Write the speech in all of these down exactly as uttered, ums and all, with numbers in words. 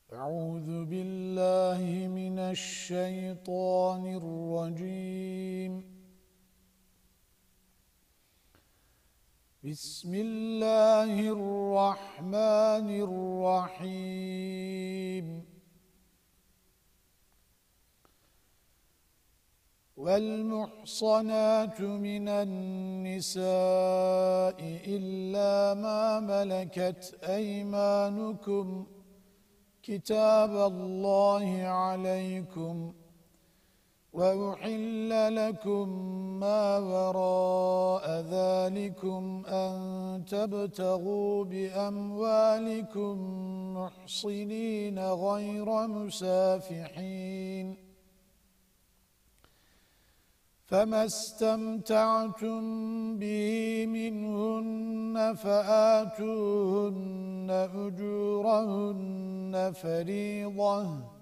أعوذ بالله من الشيطان الرجيم. بسم الله الرحمن الرحيم. والمحصنات من النساء إلا ما ملكت أيمانكم كتاب الله عليكم، وأحل لكم ما وراء ذلكم أن تبتغوا بأموالكم محصنين غير مسافحين، فما استمتعتم به منهن فآتوهن أجورهن فريضة،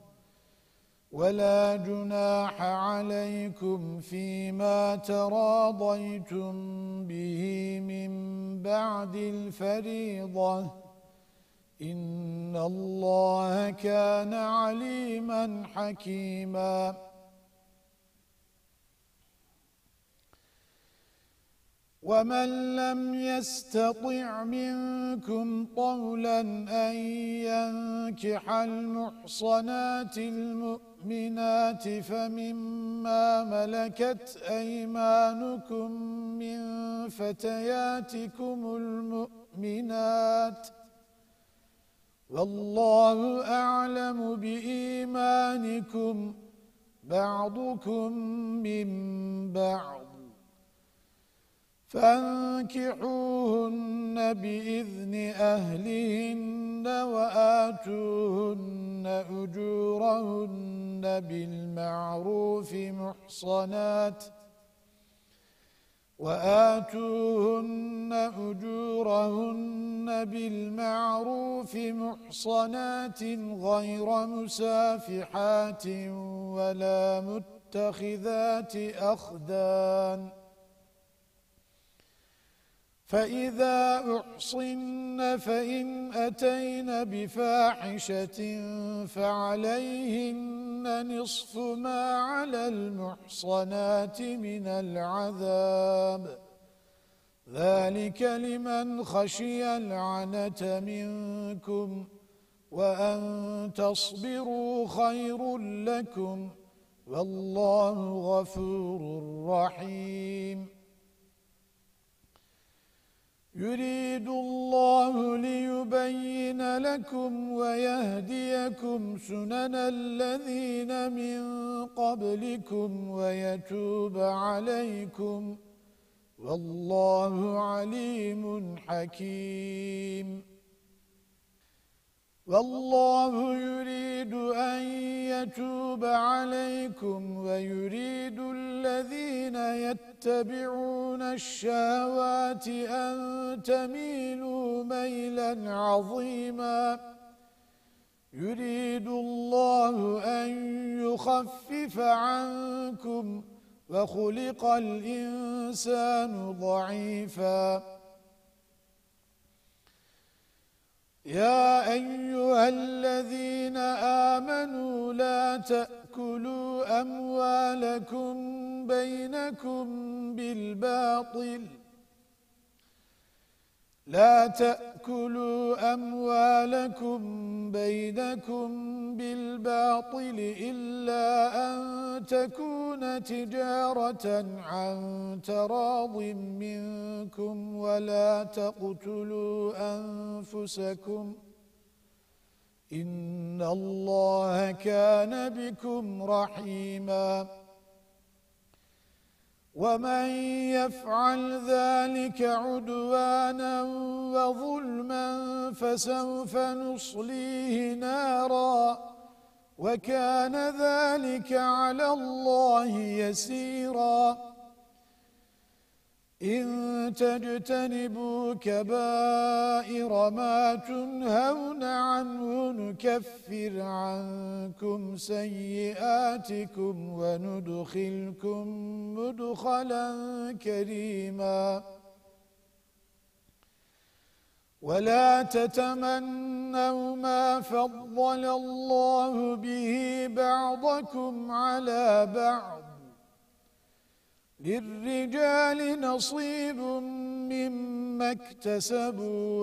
ولا جناح عليكم فيما تراضيتم به من بعد الفريضة، إن الله كان عليما حكيما. ومن لم يستطع منكم طولا أن ينكح المحصنات المؤمنات فمما ملكت أيمانكم من فتياتكم المؤمنات، والله أعلم بإيمانكم، بعضكم من بعض، فانكحوهن بإذن أهلهن وآتوهن أجورهن بالمعروف محصنات وآتوهن أجورهن بالمعروف محصنات غير مسافحات ولا متخذات أخدان، فإذا أحصن فإن أتين بفاحشة فعليهن نصف ما على المحصنات من العذاب، ذلك لمن خشي العنة منكم، وأن تصبروا خير لكم، والله غفور رحيم. يريد الله ليبين لكم ويهديكم سنن الذين من قبلكم ويتوب عليكم، والله عليم حكيم. والله يريد أن يتوب عليكم ويريد الذين يتبعون الشهوات أن تميلوا ميلا عظيما. يريد الله أن يخفف عنكم، وخلق الإنسان ضعيفا. يا أيها الذين آمنوا لا تأكلوا أموالكم بينكم بالباطل لا تأكلوا أموالكم بينكم بالباطل إلا أن تكون تجارة عن تراض منكم، ولا تقتلوا أنفسكم، إن الله كان بكم رحيما. ومن يفعل ذلك عدوانا وظلما فسوف نصليه نارا، وكان ذلك على الله يسيرا. إن تجتنبوا كبائر ما تنهون عنه نكفر عنكم سيئاتكم وندخلكم مدخلا كريما. ولا تتمنوا ما فضل الله به بعضكم على بعض للرجال نصيب مما اكتسبوا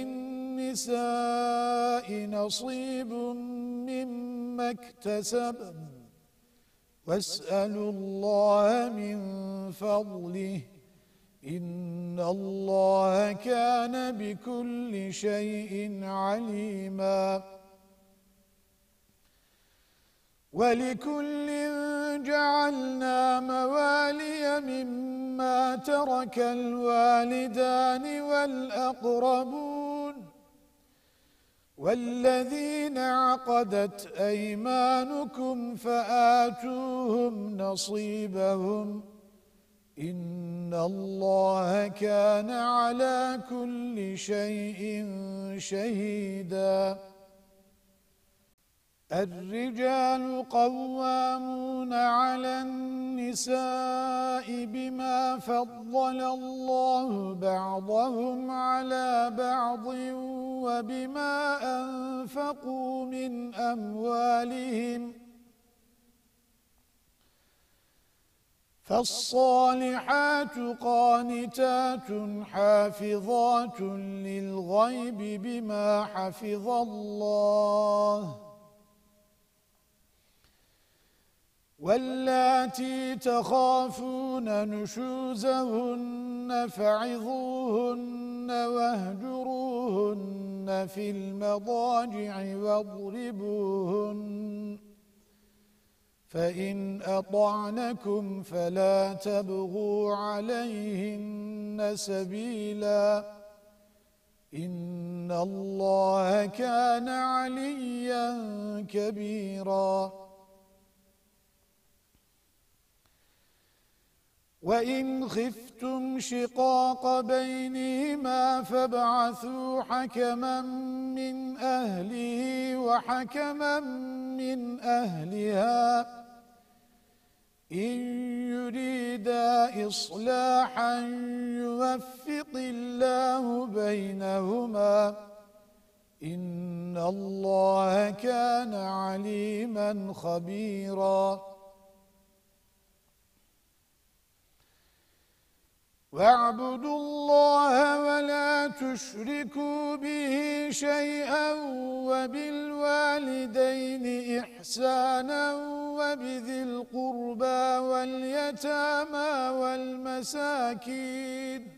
وللنساء نصيب مما اكتسبن واسألوا الله من فضله إن الله كان بكل شيء عليما ولكل جعلنا موالي مما ترك الوالدان والأقربون والذين عقدت أيمانكم فآتوهم نصيبهم إن الله كان على كل شيء شهيدا الرجال قوامون على النساء بما فضل الله بعضهم على بعض وبما أنفقوا من أموالهم فالصالحات قانتات حافظات للغيب بما حفظ الله واللاتي تخافون نشوزهن فعظوهن واهجروهن في المضاجع واضربوهن فإن أطعنكم فلا تبغوا عليهن سبيلا إن الله كان عليا كبيرا وإن خفتم شقاق بينهما فابعثوا حكما من أهله وحكما من أهلها إن يريدا إصلاحا يوفق الله بينهما إن الله كان عليما خبيرا واعبدوا الله ولا تشركوا به شيئا وبالوالدين إحسانا وبذي القربى واليتامى والمساكين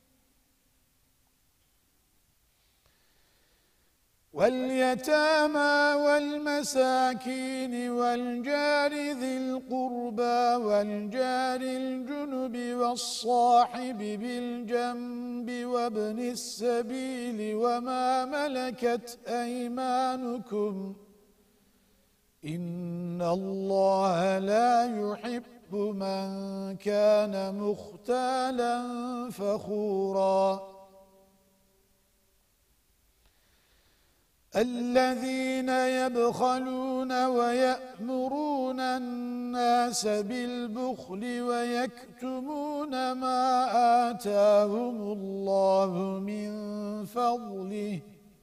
واليتامى والمساكين والجار ذي القربى والجار الجنب والصاحب بالجنب وابن السبيل وما ملكت أيمانكم إن الله لا يحب من كان مختالا فخورا الذين يبخلون ويأمرون الناس بالبخل ويكتمون ما آتاهم الله من فضله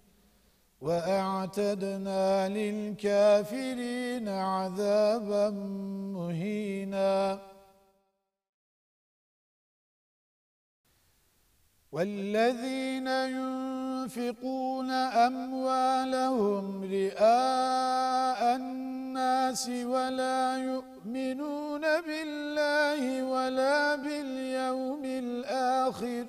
وأعتدنا للكافرين عذابا مهينا والذين ينفقون أموالهم رئاء الناس ولا يؤمنون بالله ولا باليوم الآخر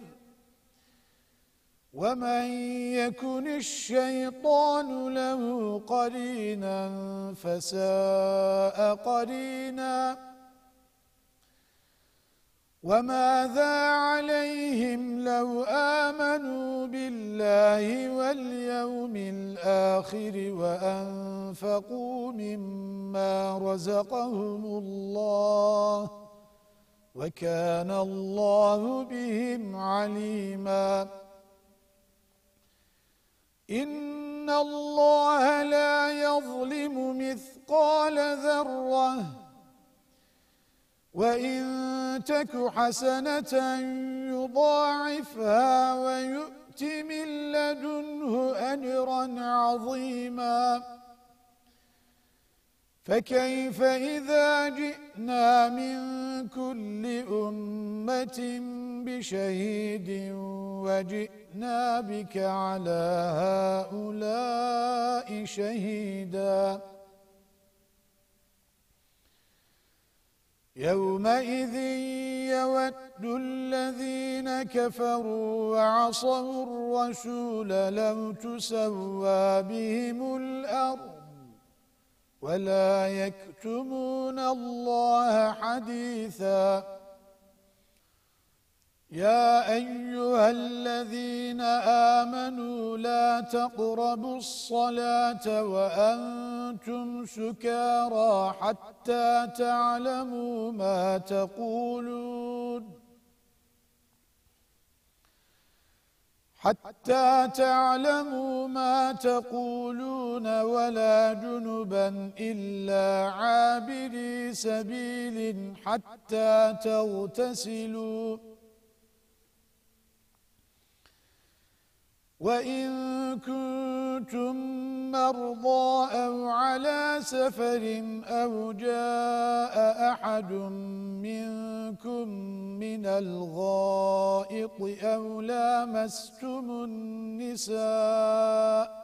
ومن يكن الشيطان له قرينا فساء قرينا وماذا عليهم لو آمنوا بالله واليوم الآخر وأنفقوا مما رزقهم الله وكان الله بهم عليما إن الله لا يظلم مثقال ذرة وإن تك حسنة يضاعفها ويؤت يؤت من لدنه أجرا عظيما فكيف إذا جئنا من كل أمة بشهيد وجئنا بك على هؤلاء شهيدا يومئذ يود الذين كفروا وعصوا الرسول لو تسوى بهم الأرض ولا يكتمون الله حديثا يا أيها الذين آمنوا لا تقربوا الصلاة وأنتم سكارى حتى تعلموا ما تقولون حتى تعلموا ما تقولون ولا جنبا إلا عابري سبيل حتى تغتسلوا وإن كنتم مرضى أو على سفر أو جاء أحد منكم من الغائط أو لامستم النساء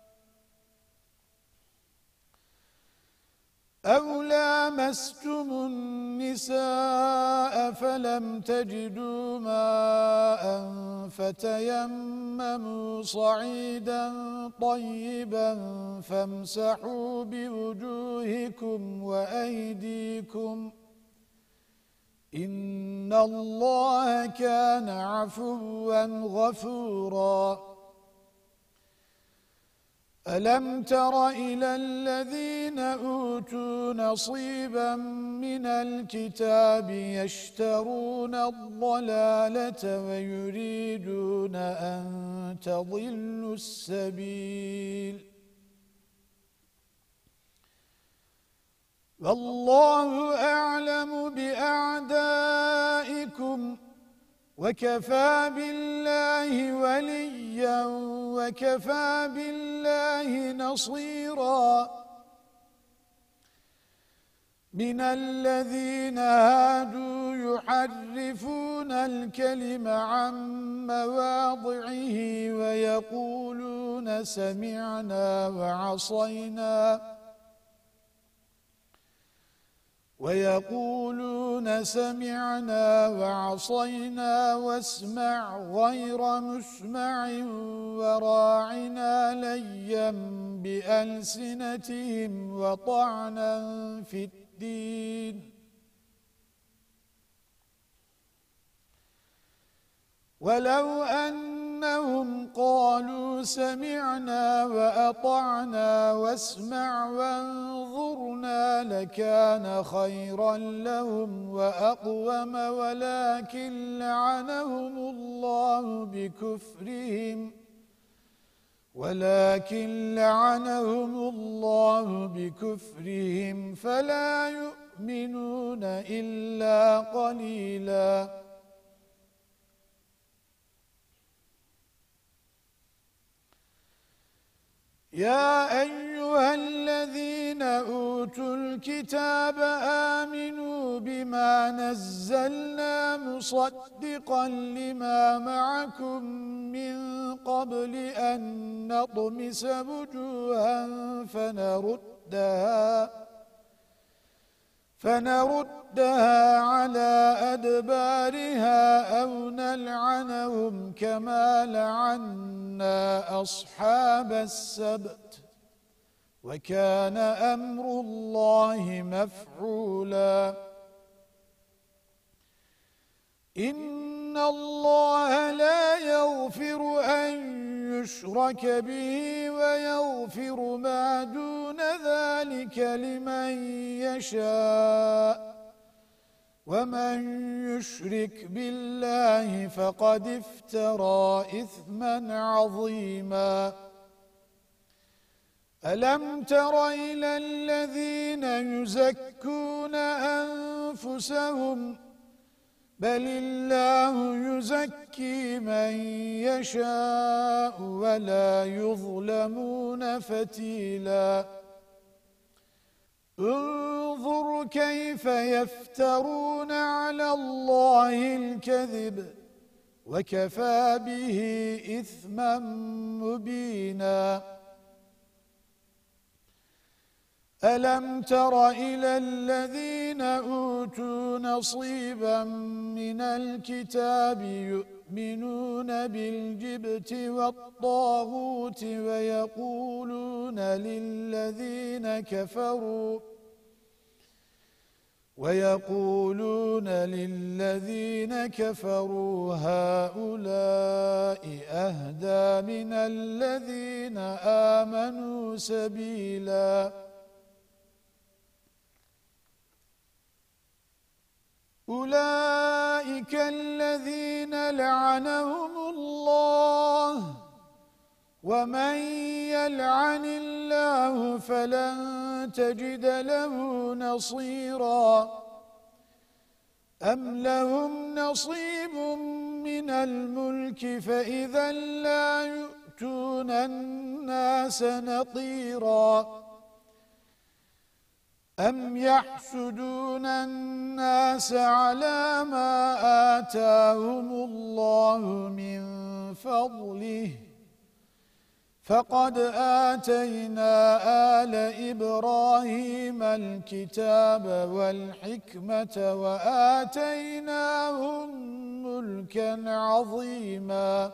أو لامستم النساء فلم تجدوا ماء فتيمموا صعيدا طيبا فامسحوا بوجوهكم وأيديكم إن الله كان عفوا غفورا ألم تر إلى الذين أوتوا نصيبا من الكتاب يشترون الضلالة ويريدون أن تضلوا السبيل والله أعلم بأعدائكم وكفى بالله وليا وكفى بالله نصيرا من الذين هادوا يحرفون الكلم عن مواضعه ويقولون سمعنا وعصينا ويقولون سمعنا وعصينا واسمع غير مسمع وراعنا ليا بألسنتهم وطعنا في الدين ولو أنهم قالوا سمعنا وأطعنا واسمع وانظرنا لكان خيرا لهم وأقوم ولكن لعنهم الله بكفرهم ولكن لعنهم الله بكفرهم فلا يؤمنون إلا قليلاً يا أيها الذين أوتوا الكتاب آمنوا بما نزلنا مصدقا لما معكم من قبل أن نطمس وجوها فنردها فنردها على أدبارها أو نلعنهم كما لعنا أصحاب السبت وكان أمر الله مفعولا إن الله لا يغفر أن يشرك به ويغفر ما دون ذلك لمن يشاء ومن يشرك بالله فقد افترى إثما عظيما ألم تر إلى الذين يزكون أنفسهم بل الله يزكي من يشاء ولا يظلمون فتيلا انظر كيف يفترون على الله الكذب وكفى به إثما مبينا ألم تر إلى الذين أوتوا نصيبا من الكتاب يؤمنون بالجبت والطاغوت ويقولون للذين كفروا ويقولون للذين كفروا هؤلاء أهدى من الذين آمنوا سبيلا أولئك الذين لعنهم الله ومن يلعن الله فلن تجد له نصيرا أم لهم نصيب من الملك فإذا لا يؤتون الناس نقيرا أم يحسدون الناس على ما آتاهم الله من فضله فقد آتينا آل إبراهيم الكتاب والحكمة وآتيناهم ملكا عظيما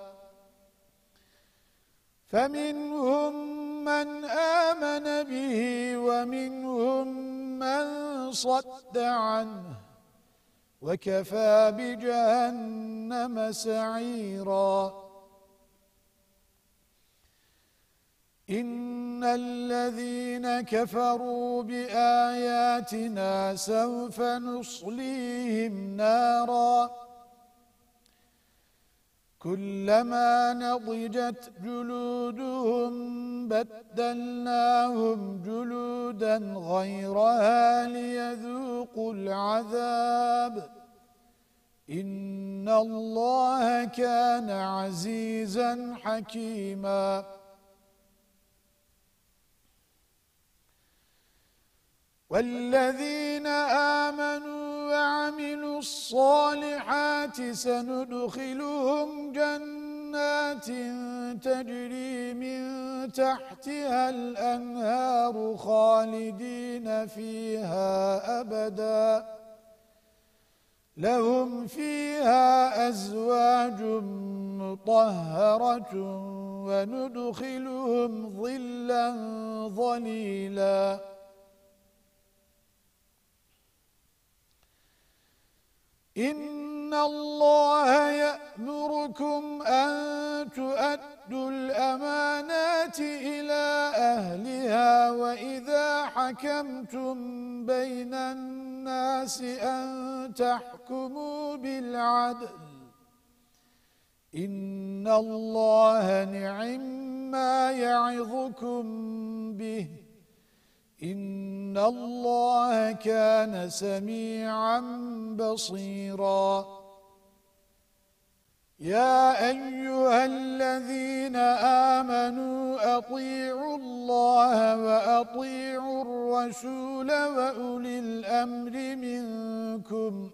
فمنهم من آمن به ومنهم من صد عنه وكفى بجهنم سعيرا إن الذين كفروا بآياتنا سوف نصليهم نارا كلما نضجت جلودهم بدلناهم جلودا غيرها ليذوقوا العذاب إن الله كان عزيزا حكيما والذين آمنوا وعملوا الصالحات سندخلهم جنات تجري من تحتها الأنهار خالدين فيها أبدا لهم فيها أزواج مطهرة وندخلهم ظلا ظليلا إن الله يأمركم أن تؤدوا الأمانات إلى أهلها وإذا حكمتم بين الناس أن تحكموا بالعدل إن الله نعما يعظكم به إن الله كان سميعا بصيرا يا أيها الذين آمنوا أطيعوا الله وأطيعوا الرسول وأولي الأمر منكم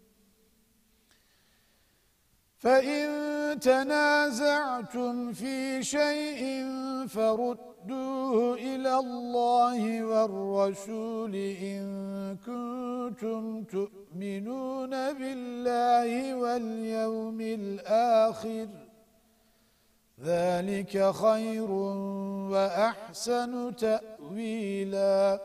فإن تنازعتم في شيء فردوه إلى الله والرسول إن كنتم تؤمنون بالله واليوم الآخر ذلك خير وأحسن تأويلا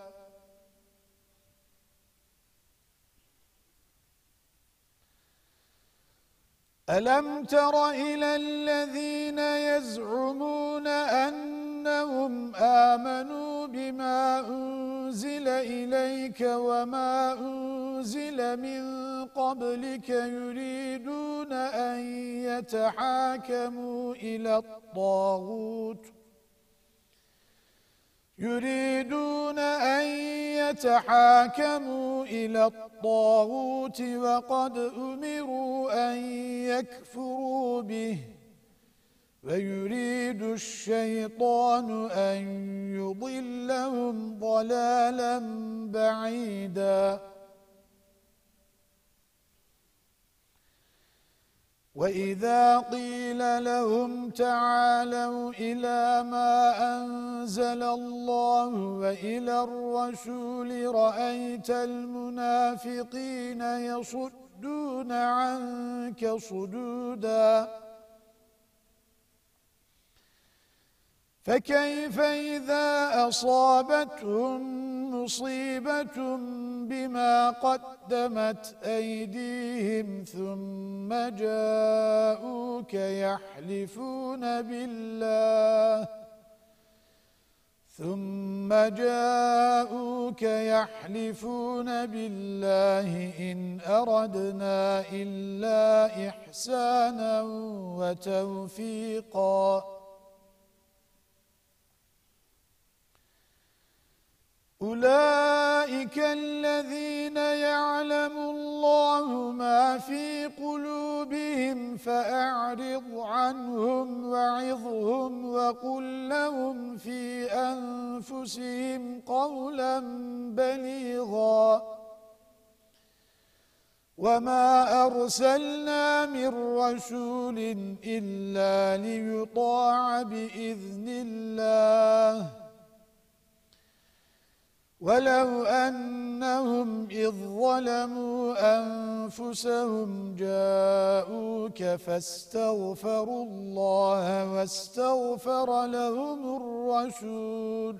ألم تر إلى الذين يزعمون أنهم آمنوا بما أنزل إليك وما أنزل من قبلك يريدون أن يتحاكموا إلى الطاغوت يريدون أن يتحاكموا إلى الطاغوت وقد أمروا أن يكفروا به ويريد الشيطان أن يضلهم ضلالا بعيدا وَإِذَا قِيلَ لَهُمْ تَعَالَوْا إِلَى مَا أَنزَلَ اللَّهُ وَإِلَى الرَّسُولِ رَأَيْتَ الْمُنَافِقِينَ يَصُدُّونَ عَنكَ صُدُودًا فَكَيْفَ إِذَا أَصَابَتْهُم مُّصِيبَةٌ بِمَا قَدَّمَتْ أَيْدِيهِمْ ثُمَّ جَاءُوكَ يَحْلِفُونَ بِاللَّهِ ثُمَّ جَاءُوكَ يَحْلِفُونَ بِاللَّهِ إِنْ أَرَدْنَا إِلَّا إِحْسَانًا وَتَوْفِيقًا أُولَئِكَ الَّذِينَ يَعْلَمُ اللَّهُ مَا فِي قُلُوبِهِمْ فَأَعْرِضْ عَنْهُمْ وَعِظْهُمْ وَقُل لَّهُمْ فِي أَنفُسِهِمْ قَوْلًا بَلِيغًا وَمَا أَرْسَلْنَا مِن رَّسُولٍ إِلَّا لِيُطَاعَ بِإِذْنِ اللَّهِ وَلَوْ أَنَّهُمْ إِذ ظَّلَمُوا أَنفُسَهُمْ جَاءُوكَ فَاسْتَغْفَرُوا اللَّهَ وَاسْتَغْفَرَ لَهُمُ الرَّسُولُ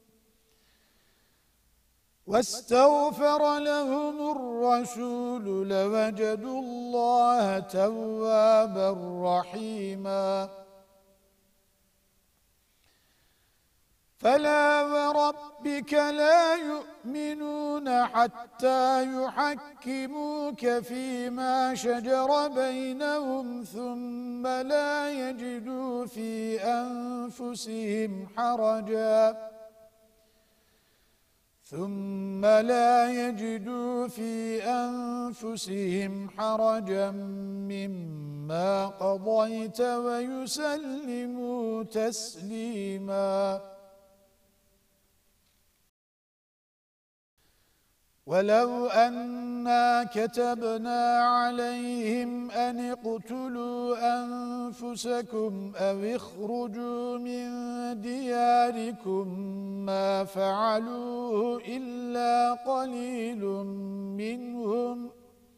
وَاسْتَغْفَرَ لَهُمُ الرَّسُولُ لَوَجَدُوا اللَّهَ تَوَّابًا رَّحِيمًا فَلَا وَرَبِّكَ لَا يُؤْمِنُونَ حَتَّى يُحَكِّمُوكَ فِيمَا شَجَرَ بَيْنَهُمْ ثُمَّ لَا يَجِدُوا فِي أَنفُسِهِمْ حَرَجًا ثُمَّ لَا يَجِدُوا فِي أَنفُسِهِمْ حَرَجًا مِّمَّا قَضَيْتَ وَيُسَلِّمُوا تَسْلِيمًا وَلَوْ أَنَّا كَتَبْنَا عَلَيْهِمْ أَنِ اقْتُلُوا أَنفُسَكُمْ أَوِ اخْرُجُوا مِنْ دِيَارِكُمْ مَا فَعَلُوهُ إِلَّا قَلِيلٌ مِّنْهُمْ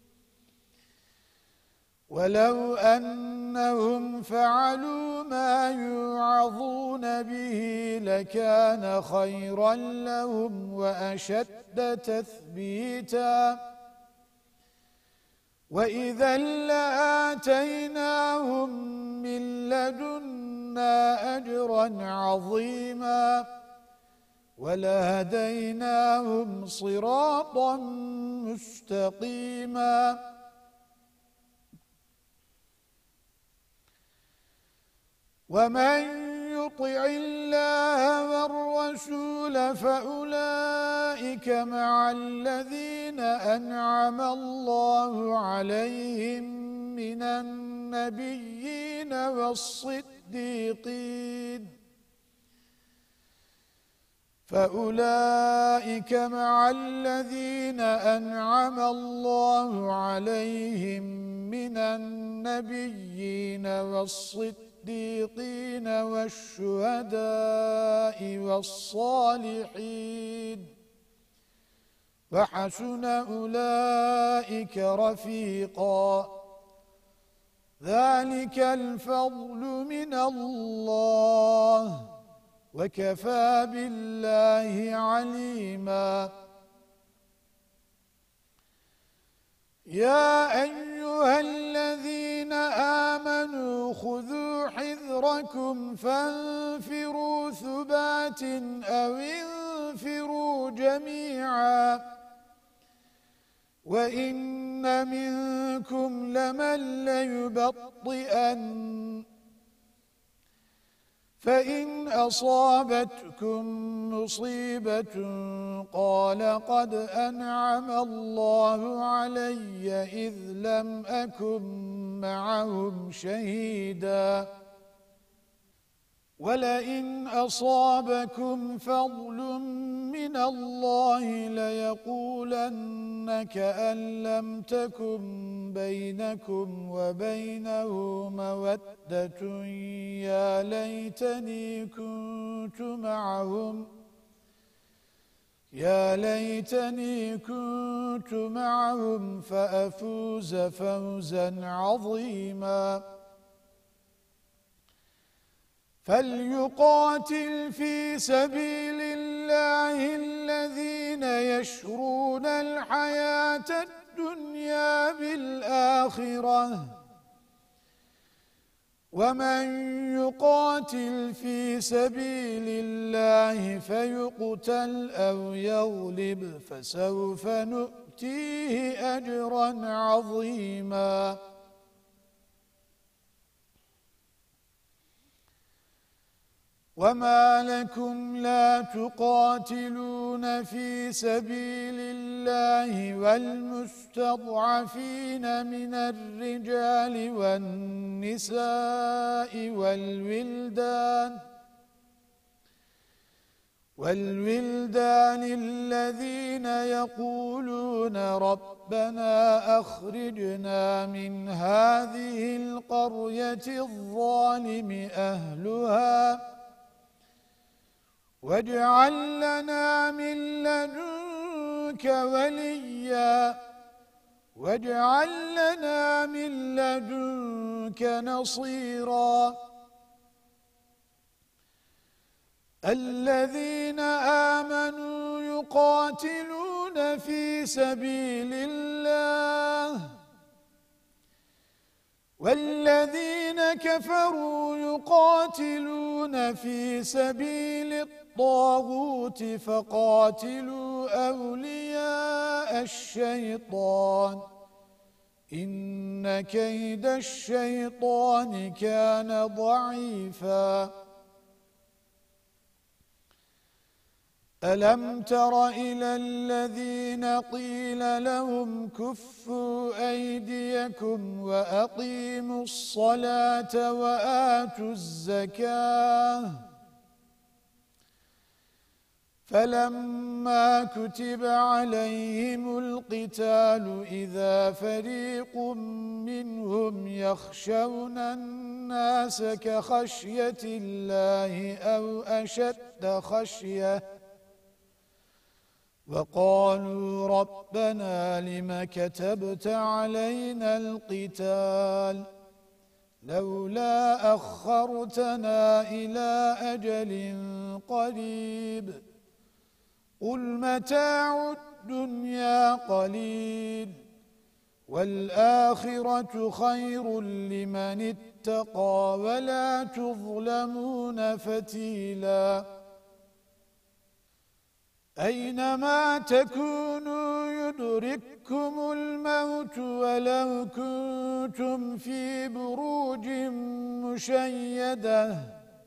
وَلَوْ أَنَّهُمْ فَعَلُوا مَا يُوعَظُونَ بِهِ لَكَانَ خَيْرًا لَّهُمْ وَأَشَدَّ تَثْبِيتًا وَإِذًا لَّآتَيْنَاهُم مِّن لَّدُنَّا أَجْرًا عَظِيمًا وَلَهَدَيْنَاهُمْ صِرَاطًا مُّسْتَقِيمًا وَمَن يُطِعِ اللَّهَ وَالرَّسُولَ فَأُولَئِكَ مَعَ الَّذِينَ أَنْعَمَ اللَّهُ عَلَيْهِم مِّنَ النَّبِيِّينَ وَالصِّدِّيقِينَ فَأُولَئِكَ مَعَ الَّذِينَ أَنْعَمَ اللَّهُ عَلَيْهِم مِّنَ النَّبِيِّينَ وَالصِّدِّيقِينَ الصديقين والشهداء والصالحين وحسن أولئك رفيقا ذلك الفضل من الله وكفى بالله عليما يا أيها الذين آمنوا خذوا حذركم فانفروا ثبات أو انفروا جميعا وإن منكم لمن ليبطئن فإن أصابتكم مصيبة قال قد أنعم الله علي إذ لم أكن معهم شهيدا ولئن أصابكم فضل من الله ليقولن كأن لم تكن بينكم وبينه مودة يا ليتني كنت معهم يا ليتني كنت معهم فأفوز فوزا عظيما فليقاتل في سبيل الله الذين يشرون الحياة الدنيا بالآخرة ومن يقاتل في سبيل الله فيقتل أو يغلب فسوف نؤتيه أجرا عظيما وما لكم لا تقاتلون في سبيل الله والمستضعفين من الرجال والنساء والولدان والولدان الذين يقولون ربنا أخرجنا من هذه القرية الظالم أهلها واجعل لنا من لدنك وليا واجعل لنا من لدنك نصيرا الذين آمنوا يقاتلون في سبيل الله والذين كفروا يقاتلون في سبيل الطاغوت فقاتلوا أولياء الشيطان إن كيد الشيطان كان ضعيفا ألم تر إلى الذين قيل لهم كفوا أيديكم وأقيموا الصلاة وآتوا الزكاة فلما كتب عليهم القتال إذا فريق منهم يخشون الناس كخشية الله أو أشد خشية وقالوا ربنا لم كتبت علينا القتال لولا أخرتنا إلى أجل قريب قل متاع الدنيا قليل والآخرة خير لمن اتقى ولا تظلمون فتيلا أينما تكونوا يدرككم الموت ولو كنتم في بروج مشيدة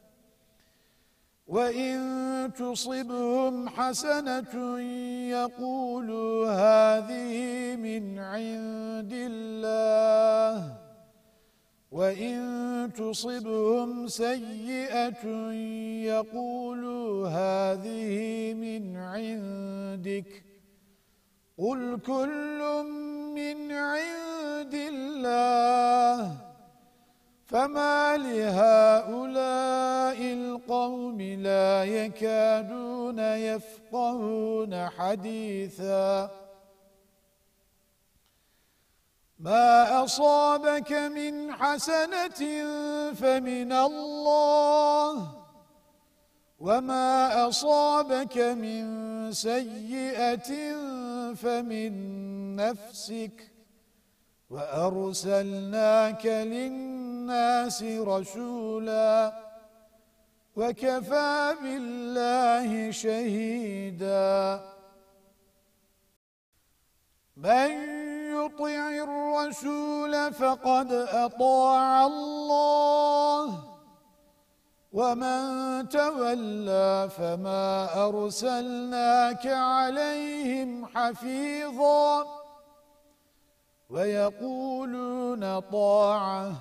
وإن تصبهم حسنة يقولوا هذه من عند الله وإن تصبهم سيئة يقولوا هذه من عندك قل كل من عند الله فما لهؤلاء القوم لا يكادون يفقهون حديثا ما أصابك من حسنة فمن الله وما أصابك من سيئة فمن نفسك وأرسلناك للناس رسولا وكفى بالله شهيدا من يطع الرسول فقد أطاع الله ومن تولى فما أرسلناك عليهم حفيظا ويقولون طاعة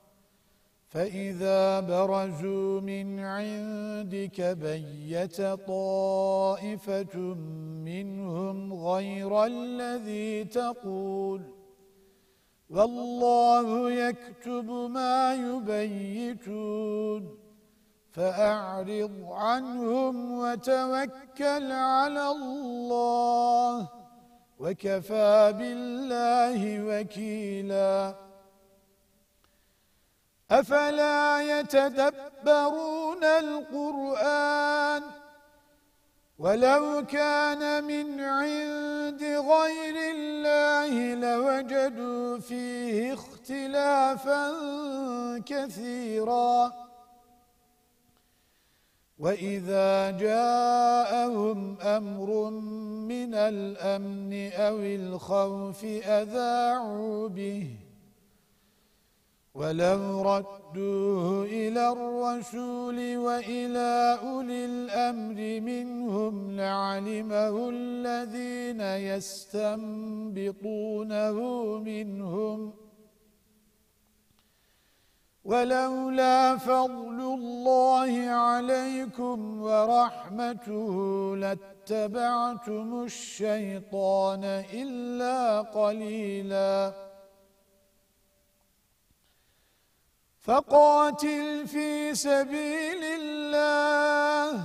فإذا برزوا من عندك بيت طائفة منهم غير الذي تقول والله يكتب ما يبيتون فأعرض عنهم وتوكل على الله وكفى بالله وكيلا أفلا يتدبرون القرآن ولو كان من عند غير الله لوجدوا فيه اختلافا كثيرا وإذا جاءهم أمر من الأمن أو الخوف أذاعوا به ولو ردوه إلى الرسول وإلى أولي الأمر منهم لعلمه الذين يستنبطونه منهم ولولا فضل الله عليكم ورحمته لاتبعتم الشيطان إلا قليلا فقاتل في سبيل الله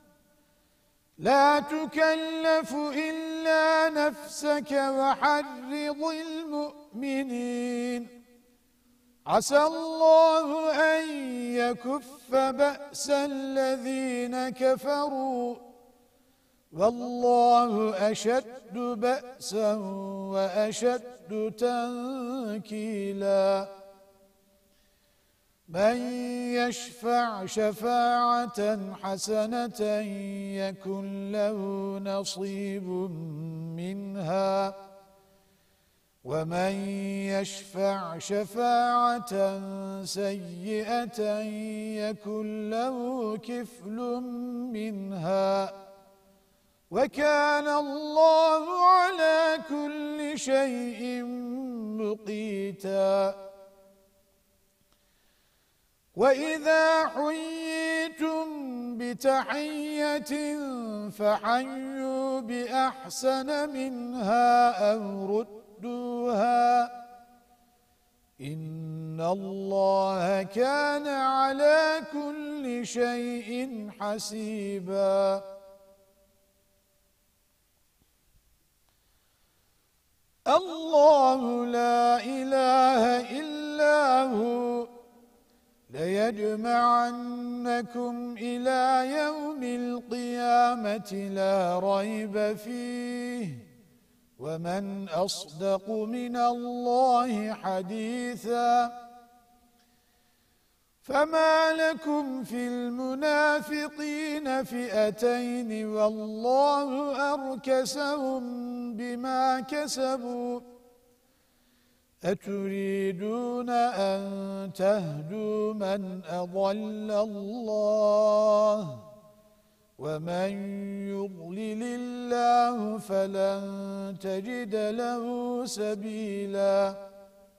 لا تكلف إلا نفسك وحرض المؤمنين عسى الله أن يكف بأس الذين كفروا والله أشد بأسا وأشد تنكيلا من يشفع شفاعة حسنة يكن له نصيب منها ومن يشفع شفاعة سيئة يكن له كفل منها وكان الله على كل شيء مقيتا وإذا حييتم بتحية فحيوا بأحسن منها أو ردوها إن الله كان على كل شيء حسيبا الله لا إله إلا هو ليجمعنكم إلى يوم القيامة لا ريب فيه ومن أصدق من الله حديثا فما لكم في المنافقين فئتين والله أركسهم بما كسبوا أتريدون أن تهدوا من أضل الله ومن يضلل الله فلن تجد له سبيلا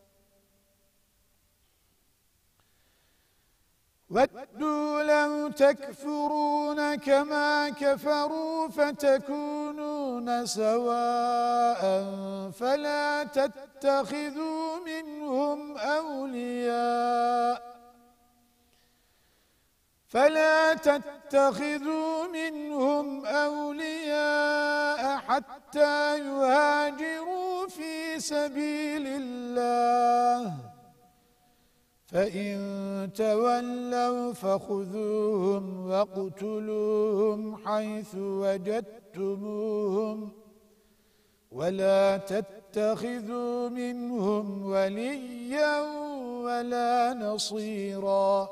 وَدُّوا لَوْ تَكْفُرُونَ كَمَا كَفَرُوا فَتَكُونُونَ سَوَاءً فَلَا تَتَّخِذُوا مِنْهُمْ أَوْلِيَاءَ فَلَا تَتَّخِذُوا مِنْهُمْ أَوْلِيَاءَ حَتَّى يُهَاجِرُوا فِي سَبِيلِ اللَّهِ فَإِن تَوَلَّوْا فَخُذُوهُمْ وَاقْتُلُوهُمْ حَيْثُ وَجَدتُّمُوهُمْ وَلَا تَتَّخِذُوا مِنْهُمْ وَلِيًّا وَلَا نَصِيرًا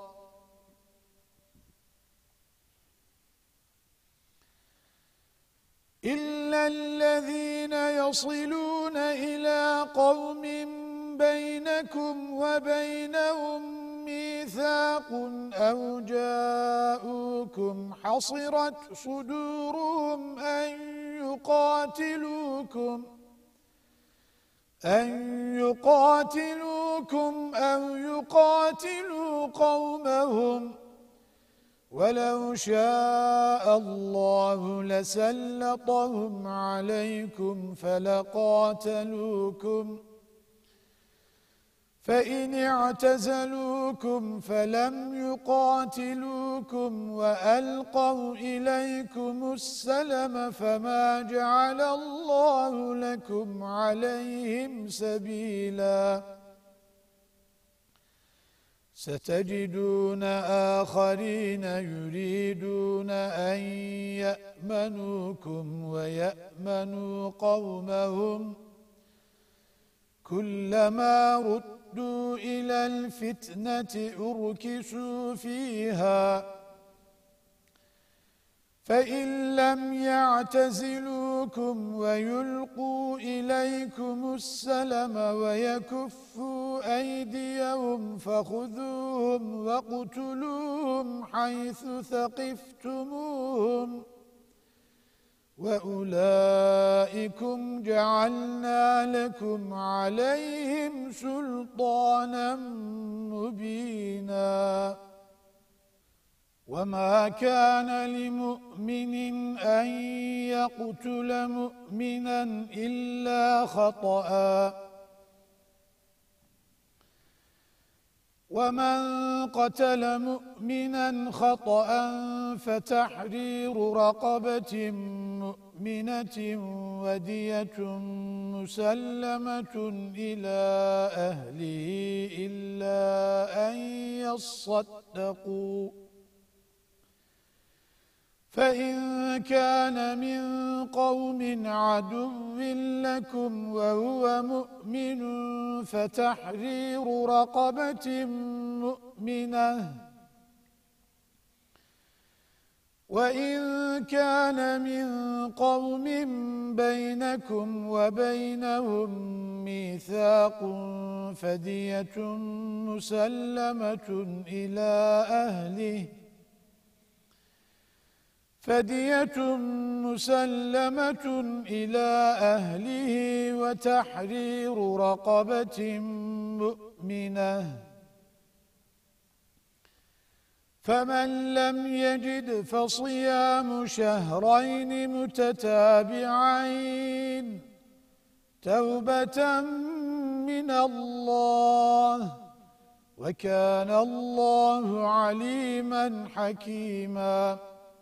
إِلَّا الَّذِينَ يَصِلُونَ إِلَى قَوْمٍ بينكم وبينهم ميثاق ميثاق أو جاءوكم حصرت صدورهم أن يقاتلوكم أن يقاتلوكم أو يقاتلوا قومهم ولو شاء الله لسلطهم عليكم فلقاتلوكم فإن اعتزلوكم فلم يقاتلوكم وألقوا إليكم السلم فما جعل الله لكم عليهم سبيلا ستجدون آخرين يريدون أن يأمنوكم ويأمنوا قومهم كلما ردوا إلى الفتنة أركسوا فيها فإن لم يعتزلوكم ويلقوا إليكم السلم ويكفوا أيديهم فخذوهم واقتلوهم حيث ثقفتموهم وأولئكم جعلنا لكم عليهم سلطانا مبينا وما كان لمؤمن أن يقتل مؤمنا إلا خطأ ومن قتل مؤمنا خطأ فتحرير رقبة مؤمنة ودية مسلمة إلى أهله إلا أن يصدقوا فإن كان من قوم عدو لكم وهو مؤمن فتحرير رقبة مؤمنة وإن كان من قوم بينكم وبينهم ميثاق فدية مسلمة إلى أهله فدية مسلمة إلى أهله وتحرير رقبة مؤمنة فمن لم يجد فصيام شهرين متتابعين توبة من الله وكان الله عليما حكيما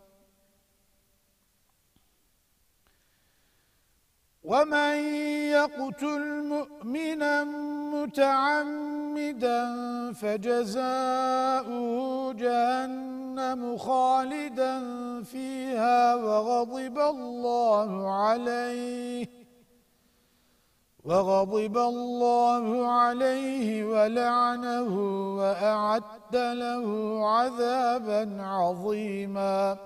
ومن يقتل مؤمنا متعمدا فجزاؤه جهنم خالدا فيها وغضب الله عليه وغضب الله عليه ولعنه وأعد له عذابا عظيما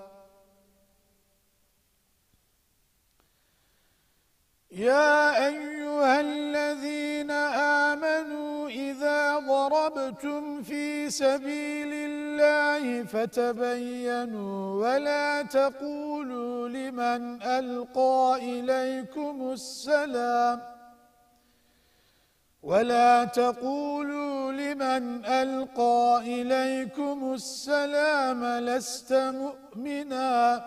يا أيها الذين آمنوا إذا ضربتم في سبيل الله فتبينوا ولا تقولوا لمن ألقى إليكم السلام ولا تقولوا لمن ألقى إليكم السلام لست مؤمنا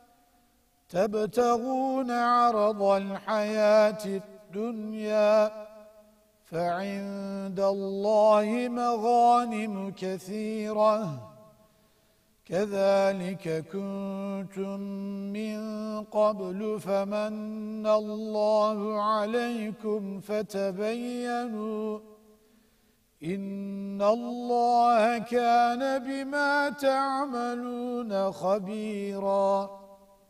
تبتغون عرض الحياة الدنيا فعند الله مغانم كثيرة كذلك كنتم من قبل فمن الله عليكم فتبينوا إن الله كان بما تعملون خبيراً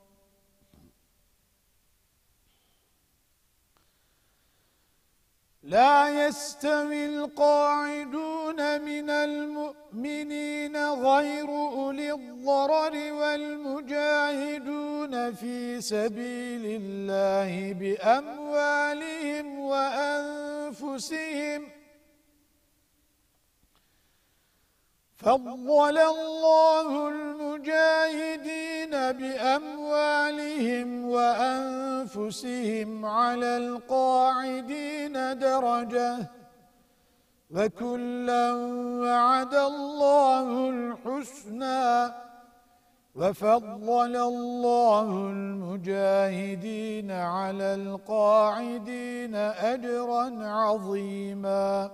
لا يستوي القاعدون من المؤمنين غير أولي الضرر والمجاهدون في سبيل الله بأموالهم وأنفسهم فضل الله المجاهدين بأموالهم وأنفسهم على القاعدين درجة وكلا وعد الله الحسنى وفضل الله المجاهدين على القاعدين أجرا عظيما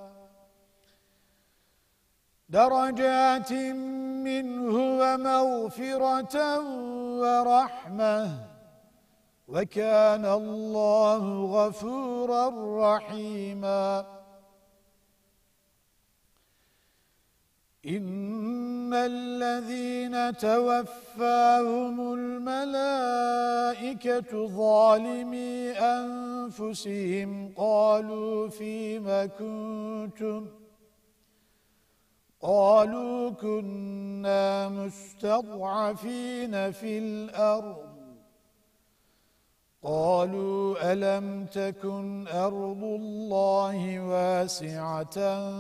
درجات منه ومغفرة ورحمة وكان الله غفورا رحيما إن الذين توفاهم الملائكة ظالمي أنفسهم قالوا فيم كنتم قالوا كنا مستضعفين في الأرض قالوا ألم تكن أرض الله واسعة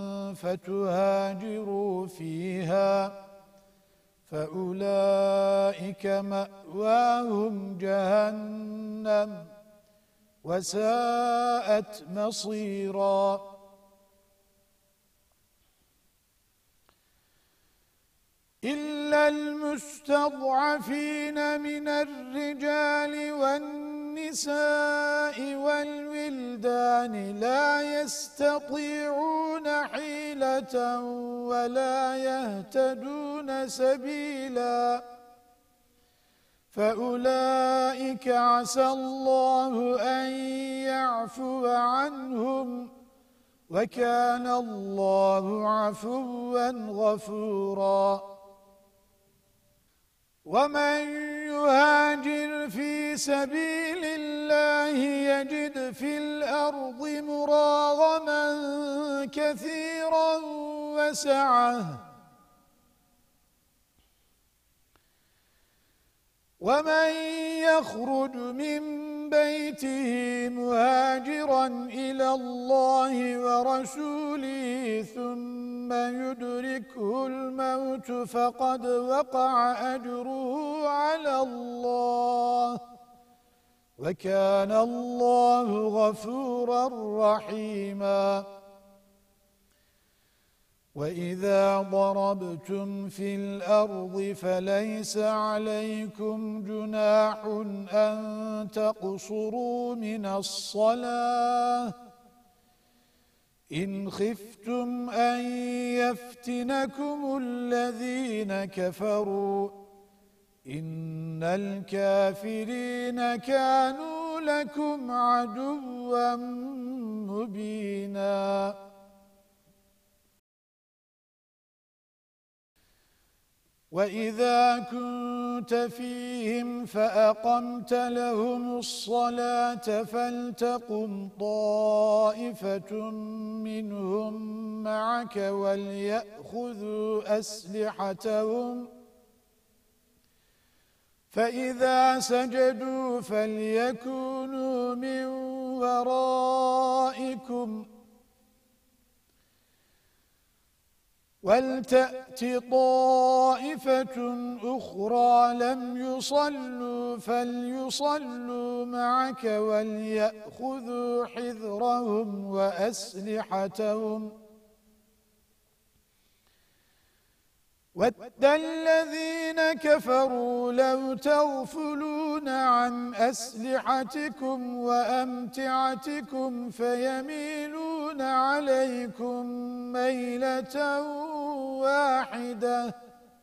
فتهاجروا فيها فأولئك مأواهم جهنم وساءت مصيرا إلا المستضعفين من الرجال والنساء والولدان لا يستطيعون حيلة ولا يهتدون سبيلا فأولئك عسى الله أن يعفو عنهم وكان الله عفوا غفورا ومن يهاجر في سبيل الله يجد في الأرض مراغما كثيرا وسعة ومن يخرج من بيته مهاجرا إلى الله ورسوله ثم يدركه الموت فقد وقع أجره على الله وكان الله غفورا رحيما وَإِذَا ضَرَبْتُمْ فِي الْأَرْضِ فَلَيْسَ عَلَيْكُمْ جُنَاحٌ أَن تَقْصُرُوا مِنَ الصَّلَاةِ إِنْ خِفْتُمْ أَن يَفْتِنَكُمُ الَّذِينَ كَفَرُوا إِنَّ الْكَافِرِينَ كَانُوا لَكُمْ عَدُوًّا مُبِينًا وَإِذَا كُنْتَ فِيهِمْ فَأَقَمْتَ لَهُمُ الصَّلَاةَ فَلْتَقُمْ طَائِفَةٌ مِّنْهُمْ مَعَكَ وَلْيَأْخُذُوا أَسْلِحَتَهُمْ فَإِذَا سَجَدُوا فَلْيَكُونُوا مِنْ وَرَائِكُمْ وَلْتَأْتِ طَائِفَةٌ أُخْرَى لَمْ يُصَلُّوا فَلْيُصَلُّوا مَعَكَ وَلْيَأْخُذُوا حِذْرَهُمْ وَأَسْلِحَتَهُمْ وَدَّ الَّذِينَ كَفَرُوا لَوْ تَغْفُلُونَ عَنْ أَسْلِحَتِكُمْ وَأَمْتِعَتِكُمْ فَيَمِيلُونَ عَلَيْكُمْ مَيْلَةً واحدة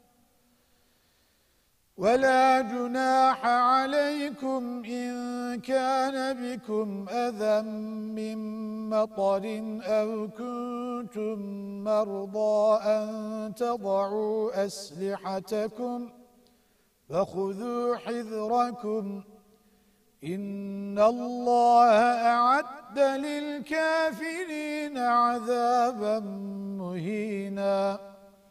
ولا جناح عليكم إن كان بكم أذى من مطر أو كنتم مرضى أن تضعوا أسلحتكم فخذوا حذركم إن الله أعد للكافرين عذابا مهينا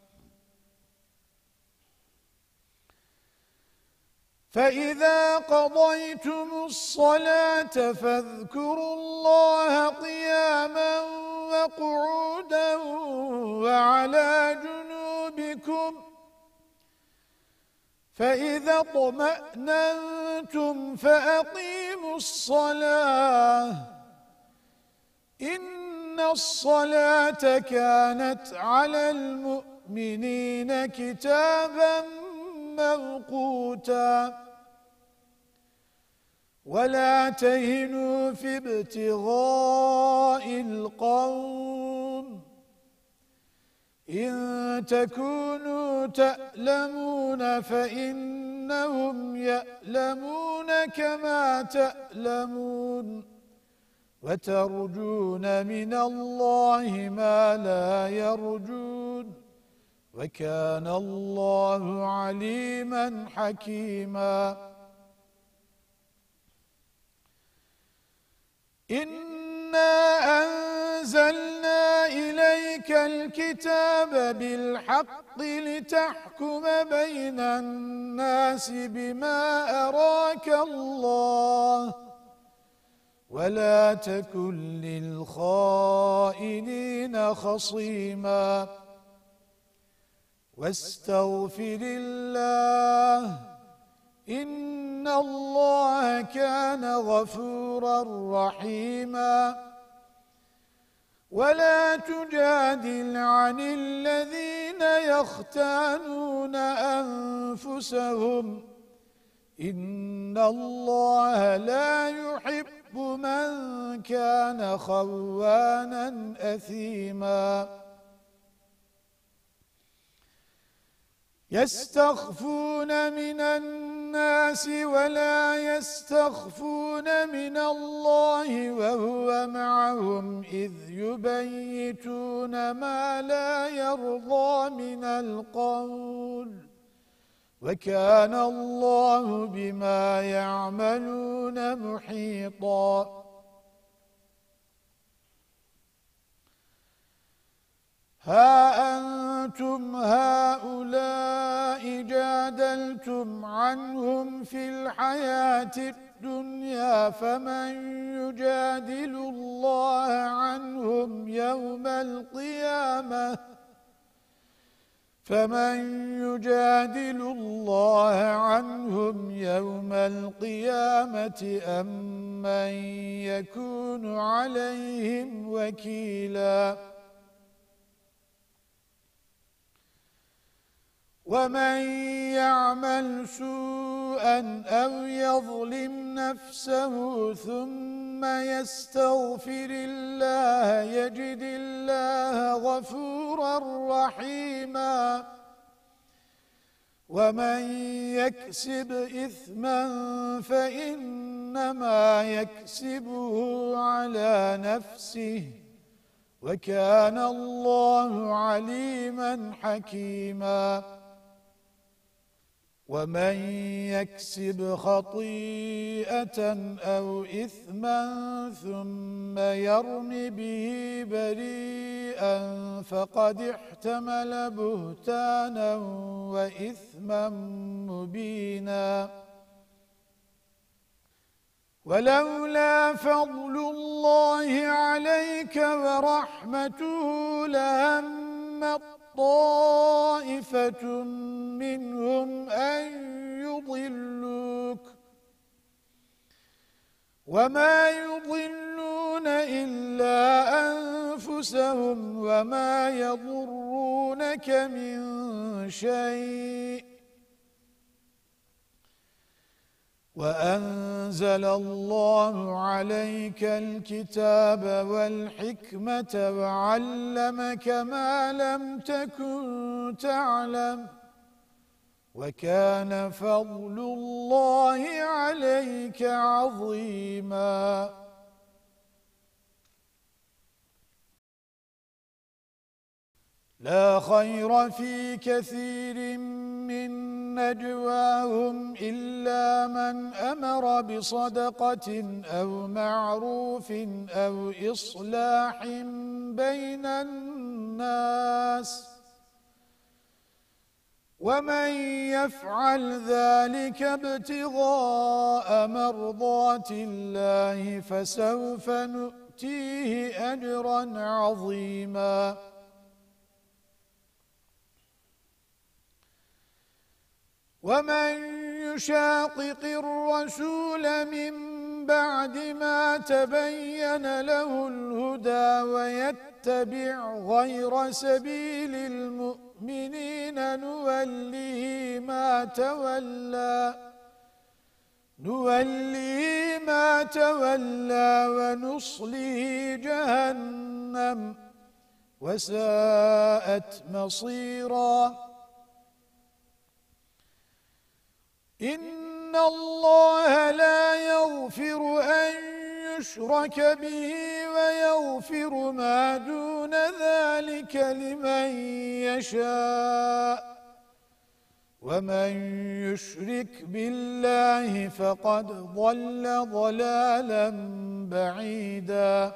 فإذا قضيتم الصلاة فاذكروا الله قياما وقعودا وعلى جنوبكم فإذا اطمأننتم فأقيموا الصلاة إن الصلاة كانت على المؤمنين كتابا موقوتا ولا تهنوا في ابتغاء القوم إن تكونوا تألمون فإنهم يألمون كما تألمون وترجون من الله ما لا يرجون وكان الله عليما حكيما إنا أنزلنا إليك الكتاب بالحق لتحكم بين الناس بما أراك الله ولا تكن للخائنين خصيما واستغفر الله إن الله كان غفورا رحيما ولا تجادل عن الذين يختانون أنفسهم إن الله لا يحب من كان خوانا أثيما يستخفون من الناس ولا يستخفون من الله وهو معهم إذ يبيتون ما لا يرضى من القول وكان الله بما يعملون محيطا ها أنتم هؤلاء جادلتم عنهم في الحياة الدنيا فمن يجادل الله عنهم يوم القيامة فمن يجادل الله عنهم يوم القيامة أم من يكون عليهم وكيلاً ومن يعمل سوءا أو يظلم نفسه ثم يستغفر الله يجد الله غفورا رحيما ومن يكسب إثما فإنما يكسبه على نفسه وكان الله عليما حكيما ومن يكسب خطيئة أو إثما ثم يرم به بريئا فقد احتمل بهتانا وإثما مبينا ولولا فضل الله عليك ورحمته لهم طائفة منهم أن يضلوك وما يضلون إلا أنفسهم وما يضرونك من شيء وأنزل الله عليك الكتاب والحكمة وعلمك ما لم تكن تعلم وكان فضل الله عليك عظيما لا خير في كثير من نجواهم إلا من أمر بصدقة أو معروف أو إصلاح بين الناس ومن يفعل ذلك ابتغاء مرضات الله فسوف نؤتيه أجرا عظيما ومن يشاقق الرسول من بعد ما تبين له الهدى ويتبع غير سبيل المؤمنين نوله ما تولى نوله ما تولى ونصله جهنم وساءت مصيرا إن الله لا يغفر أن يشرك به ويغفر ما دون ذلك لمن يشاء ومن يشرك بالله فقد ضل ضلالا بعيدا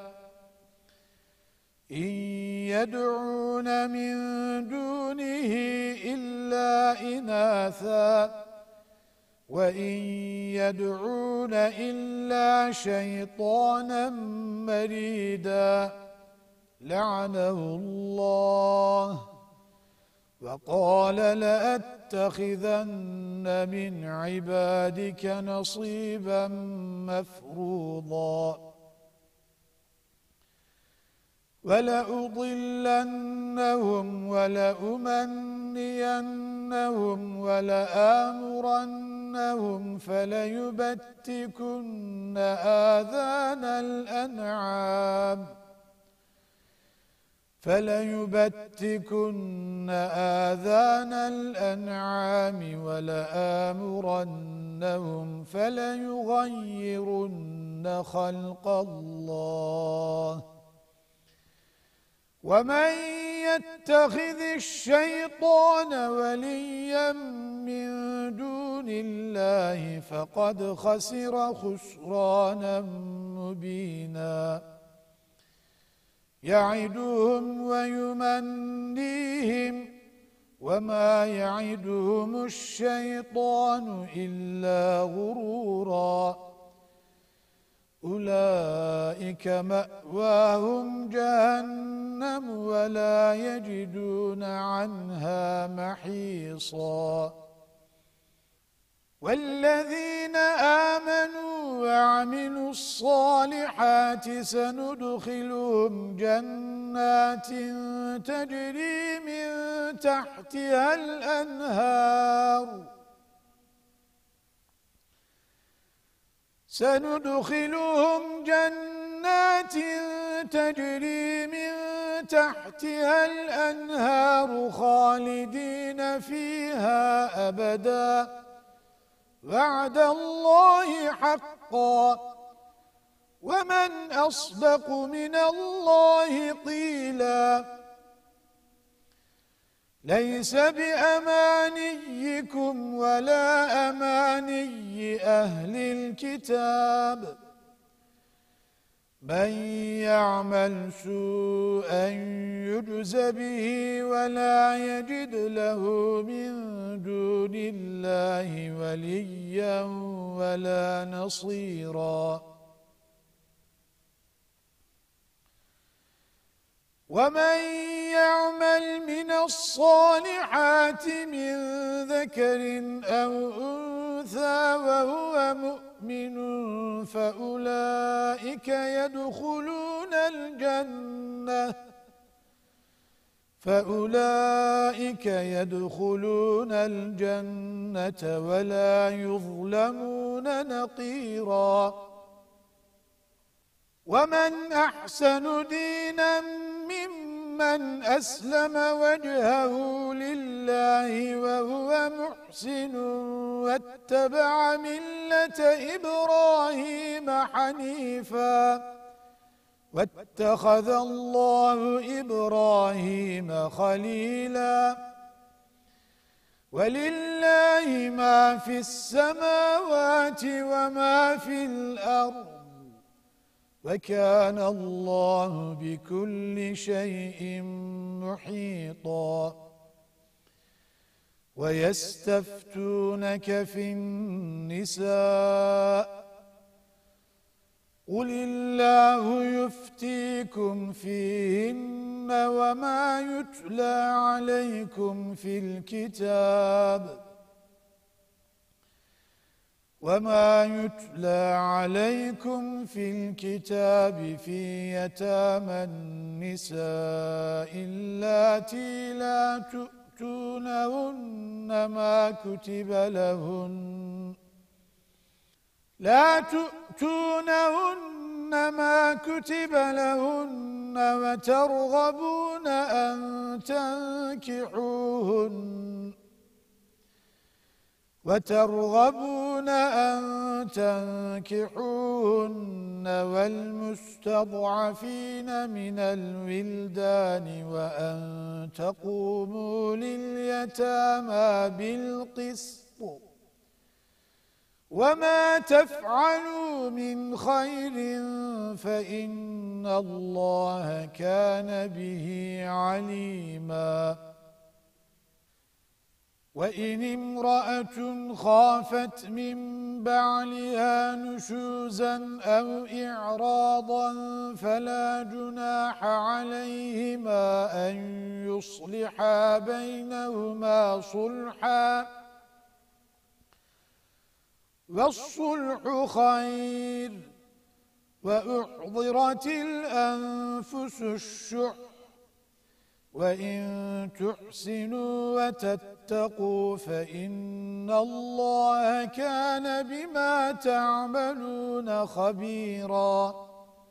إن يدعون من دونه إلا إناثا وإن يدعون إلا شيطانا مريدا لعنه الله وقال لأتخذن من عبادك نصيبا مفروضا ولأضلنهم ولأمنينهم ولآمرنهم فليبتكن آذان الأنعام فليبتكن آذان الأنعام ولآمرنهم فليغيرن خلق الله ومن يتخذ الشيطان وليا من دون الله فقد خسر خسرانا مبينا يعدهم ويمنيهم وما يعدهم الشيطان إلا غرورا أولئك مأواهم جهنم ولا يجدون عنها محيصا والذين آمنوا وعملوا الصالحات سندخلهم جنات تجري من تحتها الأنهار سندخلهم جنات تجري من تحتها الأنهار خالدين فيها أبدا وعد الله حقا ومن أصدق من الله قيلا ليس بأمانيكم ولا أماني أهل الكتاب من يعمل سوءا يجز به ولا يجد له من دون الله وليا ولا نصيرا ومن يعمل من الصالحات من ذكر أو أنثى وهو مؤمن فأولئك يدخلون الجنة فأولئك يدخلون الجنة ولا يظلمون نقيرا ومن أحسن دينا ممن أسلم وجهه لله وهو محسن واتبع ملة إبراهيم حنيفا واتخذ الله إبراهيم خليلا ولله ما في السماوات وما في الأرض وكان الله بكل شيء محيطا ويستفتونك في النساء قل الله يفتيكم فيهن وما يتلى عليكم في الكتاب وما يتلى عليكم في الكتاب في يتامى النساء اللاتي لا تؤتونهن ما كتب لهن لا تؤتونهن ما كتب لهن وترغبون أن تنكحوهن وترغبون أن تنكحوهن والمستضعفين من الولدان وأن تقوموا لليتامى بالقسط وما تفعلوا من خير فإن الله كان به عليما وإن امرأة خافت من بعلها نشوزا أو إعراضا فلا جناح عليهما أن يصلحا بينهما صلحا والصلح خير وأحضرت الأنفس الشح وإن تحسنوا وتتقوا فإن الله كان بما تعملون خبيرا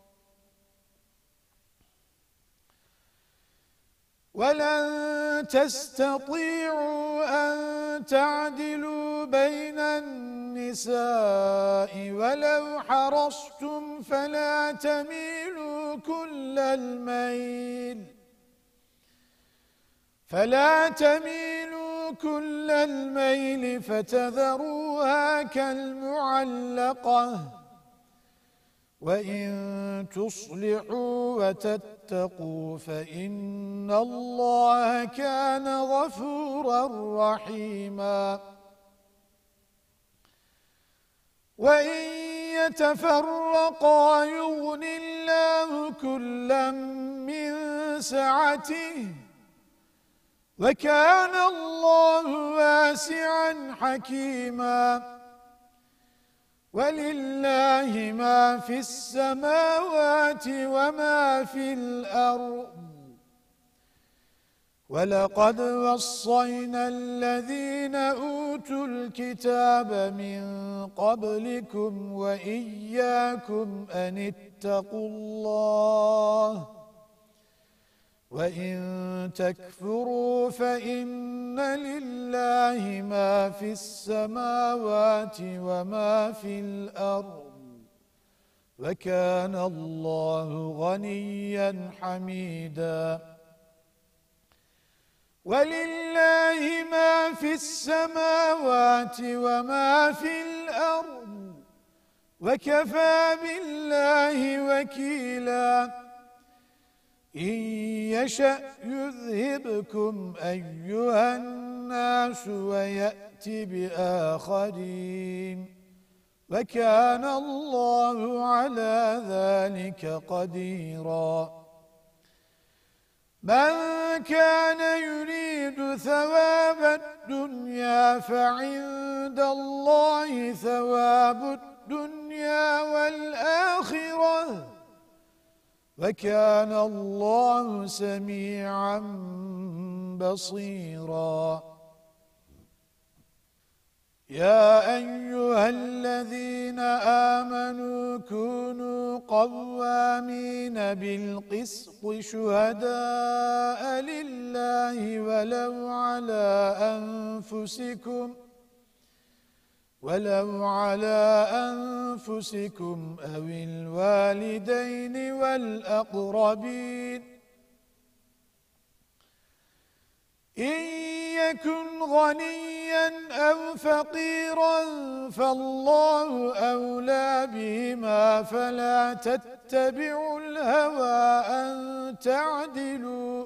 ولن تستطيعوا أن تعدلوا بين النساء ولو حرصتم فلا تميلوا كل الميل فلا تميلوا كل الميل فتذروها كالمعلقة وإن تصلحوا وتتقوا فإن الله كان غفورا رحيما وإن يتفرقا يغن الله كلا من سعته وكان الله واسعا حكيما ولله ما في السماوات وما في الأرض ولقد وصينا الذين أوتوا الكتاب من قبلكم وإياكم أن اتقوا الله وإن تكفروا فإن لله ما في السماوات وما في الأرض وكان الله غنيا حميدا ولله ما في السماوات وما في الأرض وكفى بالله وكيلا إن يشأ يذهبكم أيها الناس ويأتي بآخرين وكان الله على ذلك قديرا من كان يريد ثواب الدنيا فعند الله ثواب الدنيا والآخرة وكان الله سميعا بصيرا يا أيها الذين آمنوا كونوا قوامين بالقسط شهداء لله ولو على أنفسكم ولو على أنفسكم أو الوالدين والأقربين إن يكن غنيا أو فقيرا فالله أولى بهما فلا تتبعوا الهوى أن تعدلوا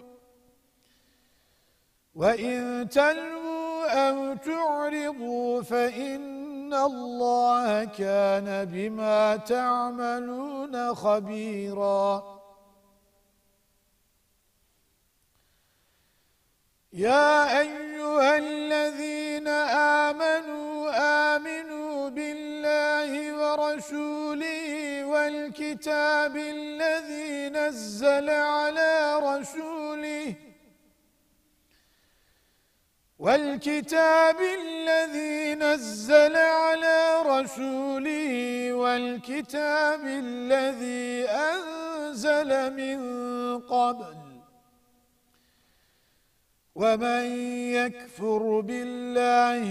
وإن تلووا أو تعرضوا فإن الله كان بما تعملون خبيرا يا أيها الذين آمنوا آمنوا بالله رسوله والكتاب الذي نزل على رسوله والكتاب الذي نزل على رسوله والكتاب الذي أنزل من قبل ومن يكفر بالله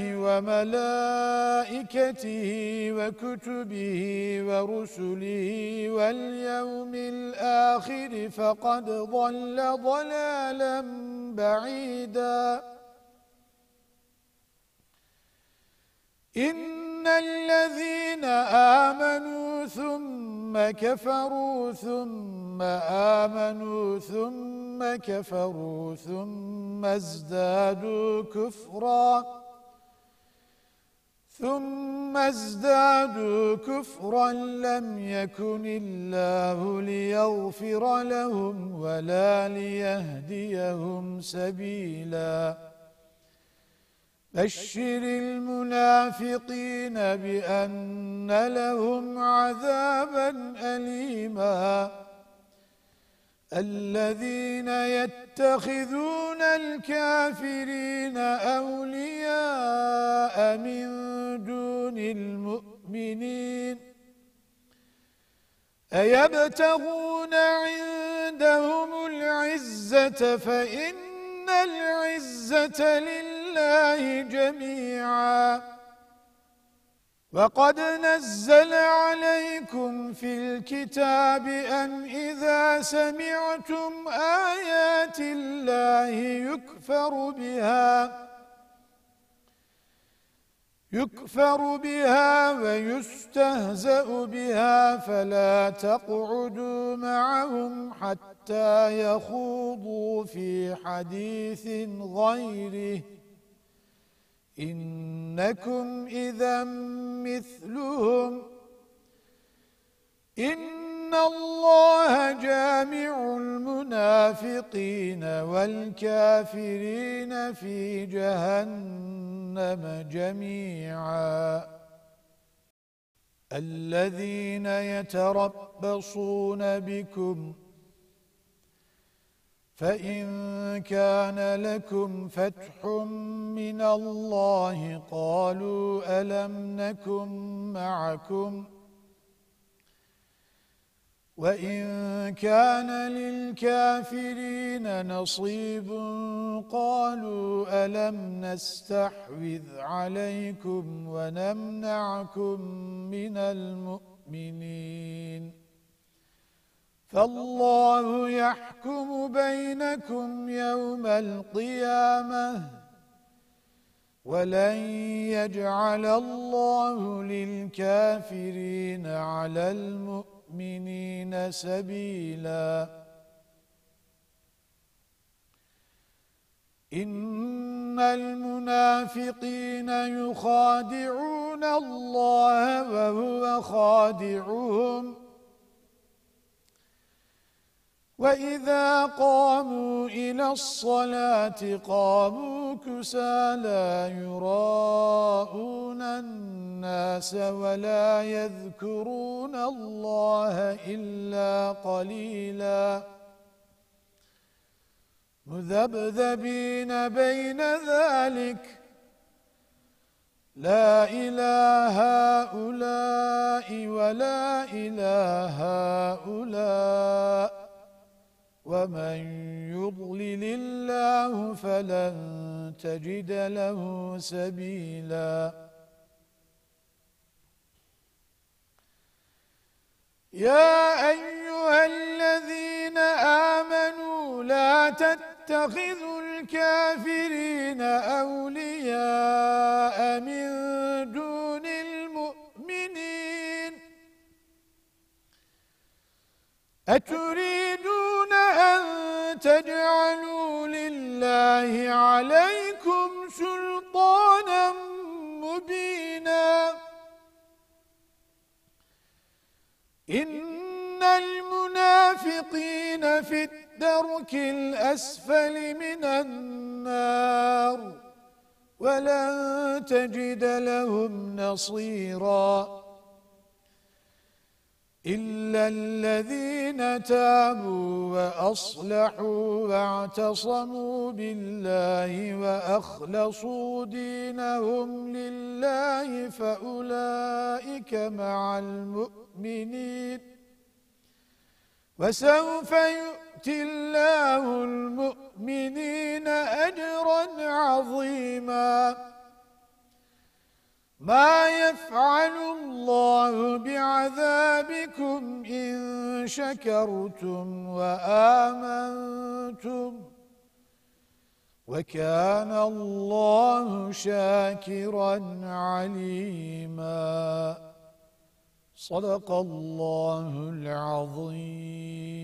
وملائكته وكتبه ورسله واليوم الآخر فقد ضل ضلالا بعيدا إن الذين آمنوا ثم كفروا ثم آمنوا ثم كفروا ثم ازدادوا كفرا ثم ازدادوا كفرا لم يكن الله ليغفر لهم ولا ليهديهم سبيلا بشر المنافقين بأن لهم عذابا أليما الذين يتخذون الكافرين أولياء من دون المؤمنين أيبتغون عندهم العزة فإن العزة لله جميعا وقد نزل عليكم في الكتاب أن إذا سمعتم آيات الله يكفر بها يكفر بها ويستهزأ بها فلا تقعدوا معهم حتى يخوضوا في حديث غيره إنكم إذا مثلهم إن الله جامع المنافقين والكافرين في جهنم جميعا الذين يتربصون بكم فإن كان لكم فتح من الله قالوا ألم نكن معكم وإن كان للكافرين نصيب قالوا ألم نستحوذ عليكم ونمنعكم من المؤمنين فالله يحكم بينكم يوم القيامة ولن يجعل الله للكافرين على المؤمنين سبيلا إن المنافقين يخادعون الله وهو خادعهم وَإِذَا قَامُوا إِلَى الصَّلَاةِ قَامُوا كُسَالَى يُرَاءُونَ النَّاسَ وَلَا يَذْكُرُونَ اللَّهَ إِلَّا قَلِيلًا مُذَبْذَبِينَ بَيْنَ ذَلِكَ لا إله هؤلاء ولا إله هؤلاء ومن يضلل الله فلن تجد له سبيلا يا أيها الذين آمنوا لا تتخذوا الكافرين أولياء من دون المؤمنين أتريدون أن تجعلوا لله عليكم سلطانا مبينا إن المنافقين في الدرك الأسفل من النار ولن تجد لهم نصيرا إلا الذين تابوا وأصلحوا واعتصموا بالله وأخلصوا دينهم لله فأولئك مع المؤمنين وسوف يؤتي الله المؤمنين أجرا عظيما ما يفعل الله بعذابكم إن شكرتم وآمنتم وكان الله شاكرا عليما صدق الله العظيم.